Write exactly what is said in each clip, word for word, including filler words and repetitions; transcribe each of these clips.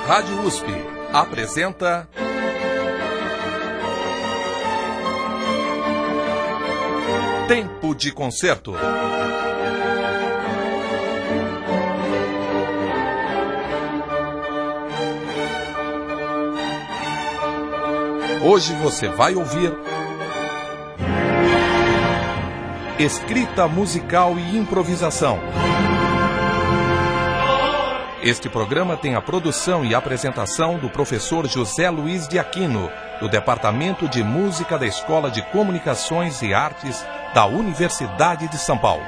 Rádio U S P apresenta Tempo de Concerto. Hoje você vai ouvir escrita musical e improvisação. Este programa tem a produção e apresentação do professor José Luiz de Aquino, do Departamento de Música da Escola de Comunicações e Artes da Universidade de São Paulo.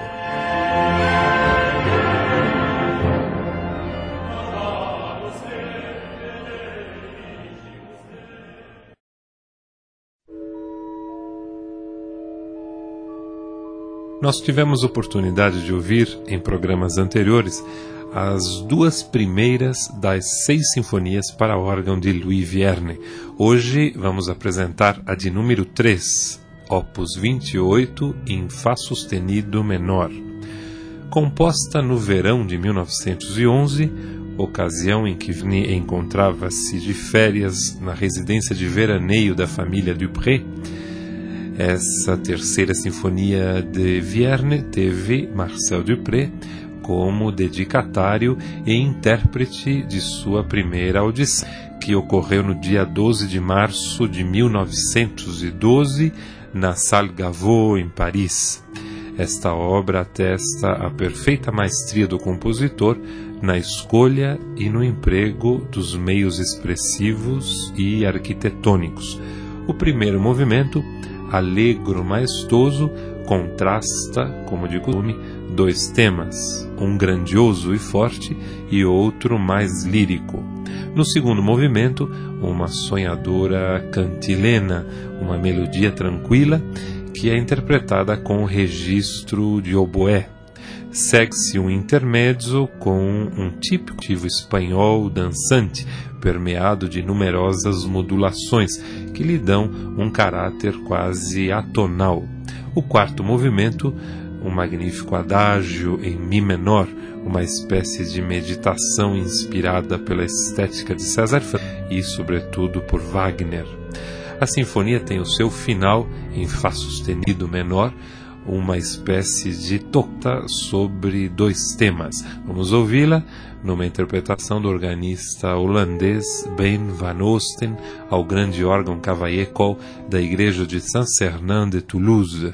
Nós tivemos oportunidade de ouvir, em programas anteriores, as duas primeiras das seis sinfonias para órgão de Louis Vierne. Hoje vamos apresentar a de número três, opus vinte e oito, em Fá sustenido menor. Composta no verão de mil novecentos e onze, ocasião em que Vierne encontrava-se de férias na residência de veraneio da família Dupré, essa terceira sinfonia de Vierne teve Marcel Dupré como dedicatário e intérprete de sua primeira audição, que ocorreu no dia doze de março de mil novecentos e doze, na Salle Gaveau, em Paris. Esta obra atesta a perfeita maestria do compositor na escolha e no emprego dos meios expressivos e arquitetônicos. O primeiro movimento, alegro, maestoso, contrasta, como de costume, dois temas, um grandioso e forte e outro mais lírico. No segundo movimento, uma sonhadora cantilena, uma melodia tranquila que é interpretada com registro de oboé. Segue-se um intermezzo com um típico motivo espanhol dançante, permeado de numerosas modulações que lhe dão um caráter quase atonal. O quarto movimento, um magnífico adágio em mi menor, uma espécie de meditação inspirada pela estética de César Franck e, sobretudo, por Wagner. A sinfonia tem o seu final em Fá sustenido menor, uma espécie de tocata sobre dois temas. Vamos ouvi-la numa interpretação do organista holandês Ben van Oosten ao grande órgão Cavaillé-Coll da igreja de Saint-Sernin de Toulouse.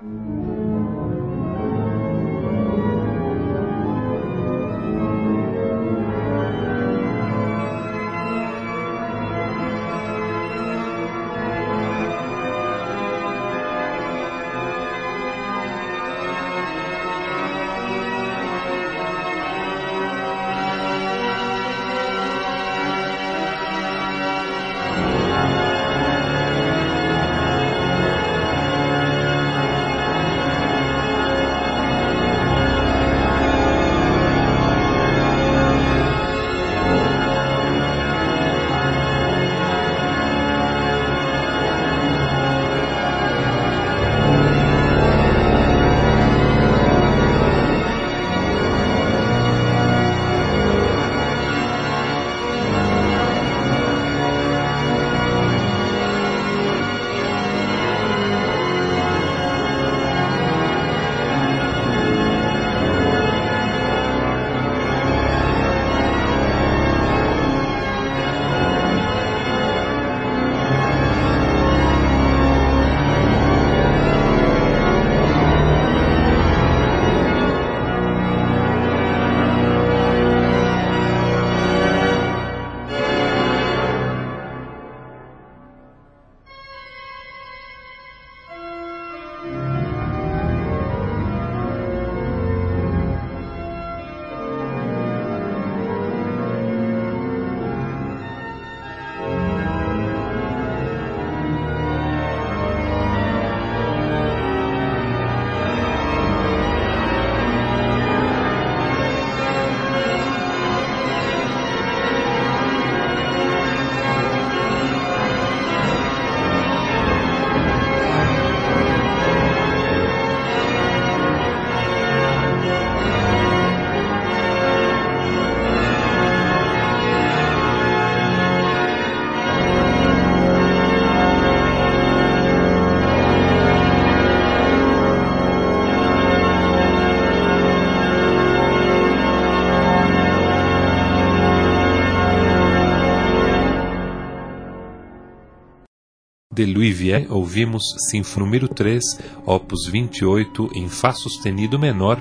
De Louis Vierne, ouvimos Sinfonia número três, opus vinte e oito, em Fá sustenido menor,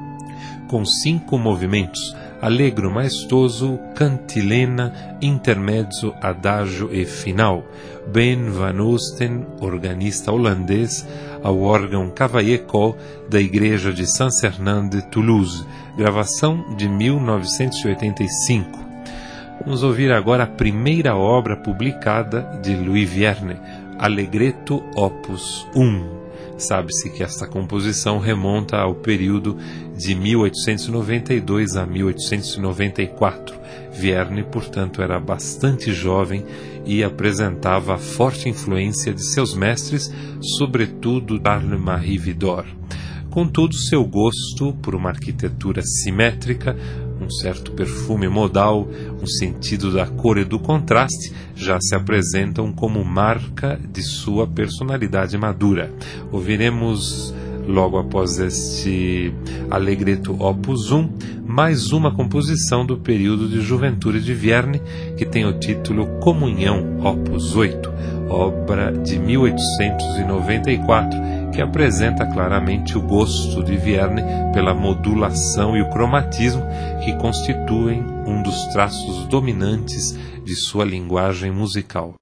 com cinco movimentos: allegro maestoso, cantilena, intermezzo, adagio e final. Ben Van Oosten, organista holandês, ao órgão Cavaillé-Coll da Igreja de Saint-Sernin de Toulouse, gravação de mil novecentos e oitenta e cinco. Vamos ouvir agora a primeira obra publicada de Louis Vierne, Allegretto opus um. Sabe-se que esta composição remonta ao período de mil oitocentos e noventa e dois a mil oitocentos e noventa e quatro. Vierne, portanto, era bastante jovem e apresentava a forte influência de seus mestres, sobretudo Charles-Marie Widor. Contudo, seu gosto por uma arquitetura simétrica, um certo perfume modal, um sentido da cor e do contraste, já se apresentam como marca de sua personalidade madura. Ouviremos, logo após este Allegretto opus um, mais uma composição do período de juventude de Vierne, que tem o título Comunhão opus oito, obra de mil oitocentos e noventa e quatro, que apresenta claramente o gosto de Vierne pela modulação e o cromatismo, que constituem um dos traços dominantes de sua linguagem musical.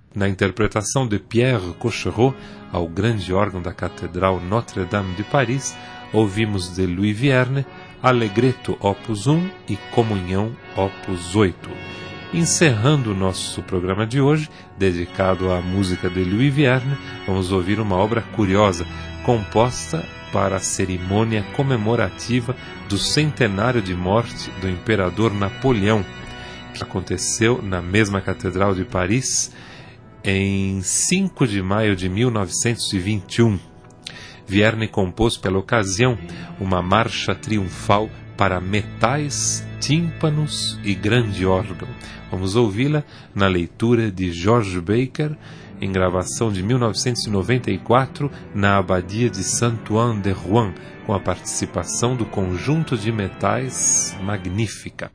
Na interpretação de Pierre Cochereau, ao grande órgão da Catedral Notre-Dame de Paris, ouvimos de Louis Vierne, Allegretto opus um e Comunhão opus oito. Encerrando o nosso programa de hoje, dedicado à música de Louis Vierne, vamos ouvir uma obra curiosa, composta para a cerimônia comemorativa do centenário de morte do imperador Napoleão, que aconteceu na mesma Catedral de Paris em cinco de maio de mil novecentos e vinte e um. Vierne compôs pela ocasião uma marcha triunfal para metais, tímpanos e grande órgão. Vamos ouvi-la na leitura de George Baker, em gravação de mil novecentos e noventa e quatro, na Abadia de Saint-Ouen de Rouen, com a participação do Conjunto de Metais Magnífica.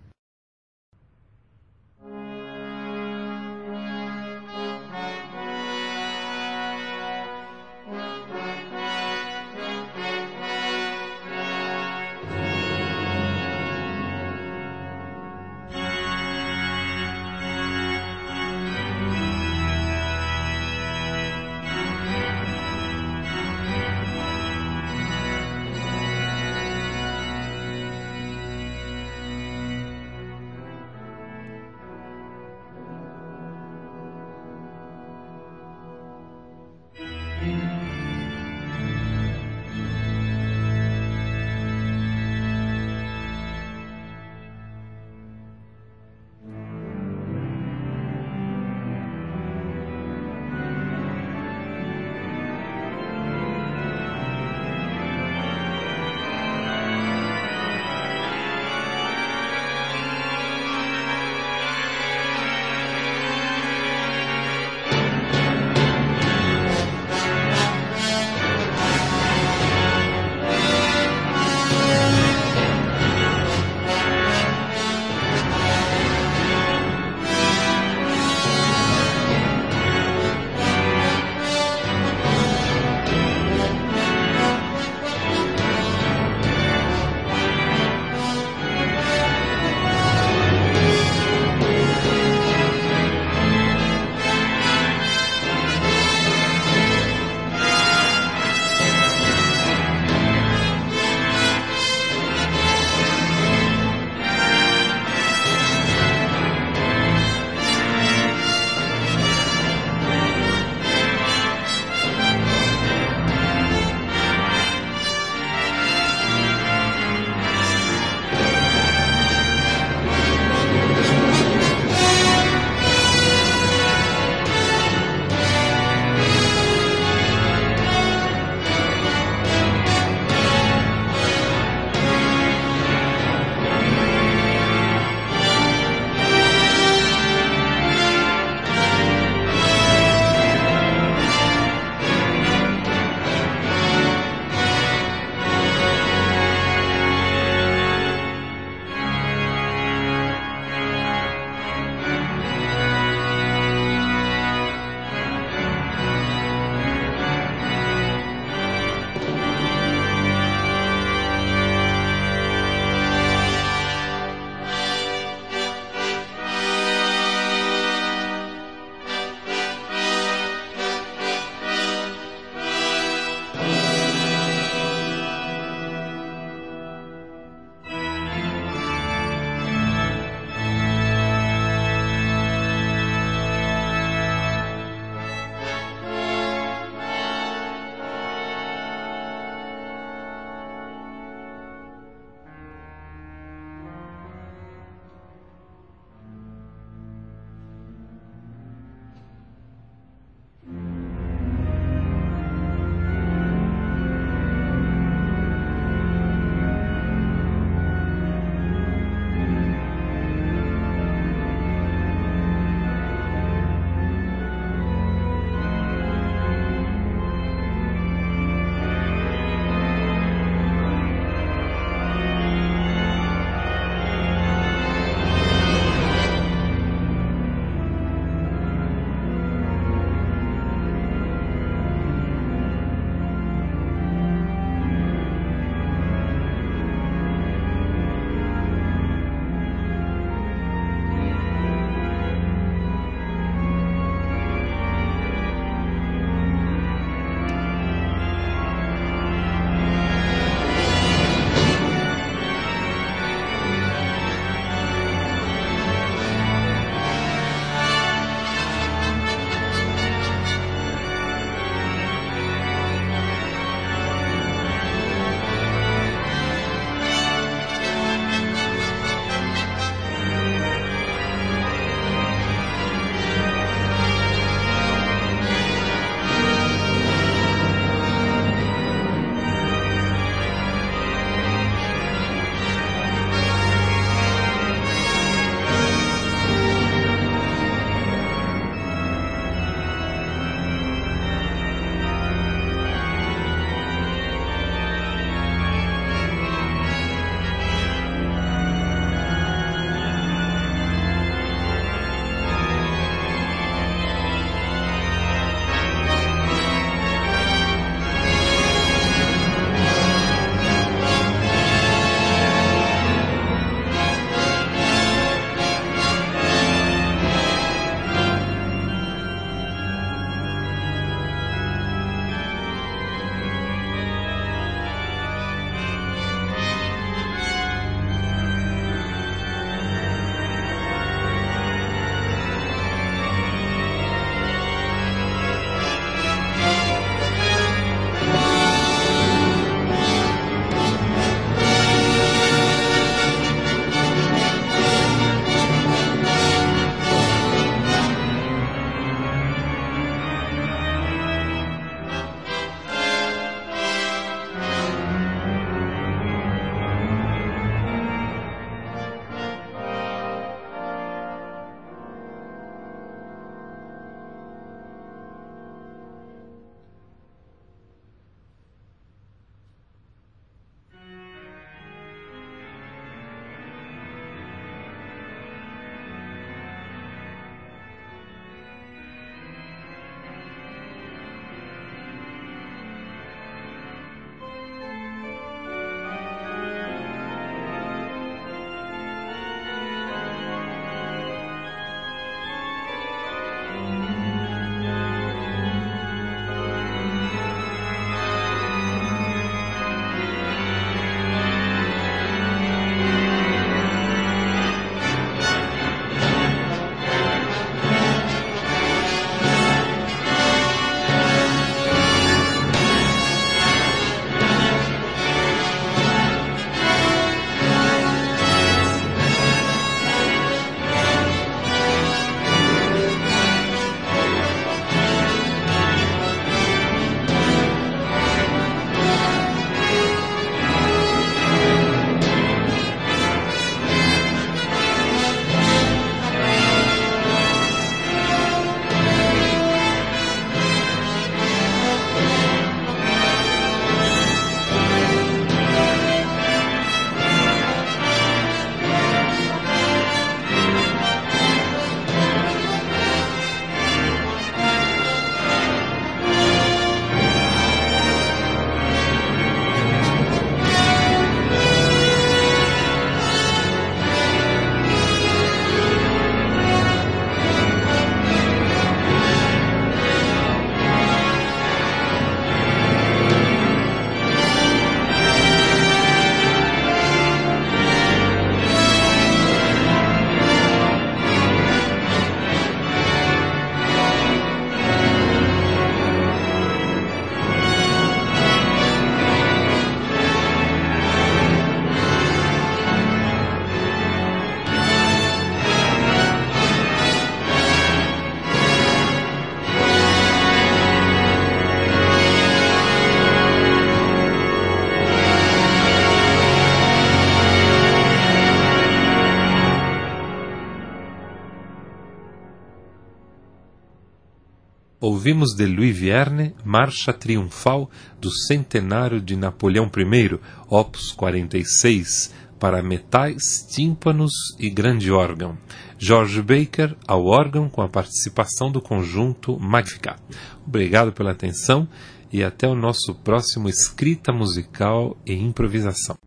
ouvimos de Louis Vierne Marcha Triunfal do Centenário de Napoleão I, opus quarenta e seis, para metais, tímpanos e grande órgão. George Baker ao órgão com a participação do conjunto Magnificat. Obrigado pela atenção e até o nosso próximo Escrita Musical e Improvisação.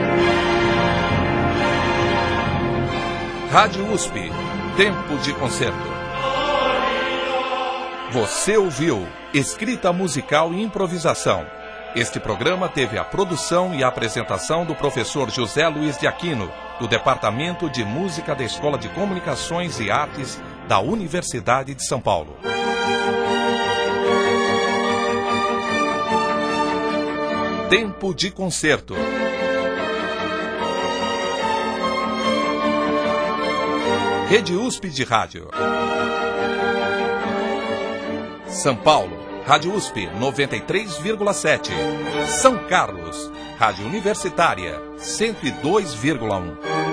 Rádio U S P, Tempo de Concerto. Você ouviu Escrita Musical e Improvisação. Este programa teve a produção e a apresentação do professor José Luiz de Aquino, do Departamento de Música da Escola de Comunicações e Artes da Universidade de São Paulo. Tempo de Concerto. Rede U S P de Rádio. São Paulo, Rádio U S P noventa e três vírgula sete. São Carlos, Rádio Universitária cento e dois vírgula um.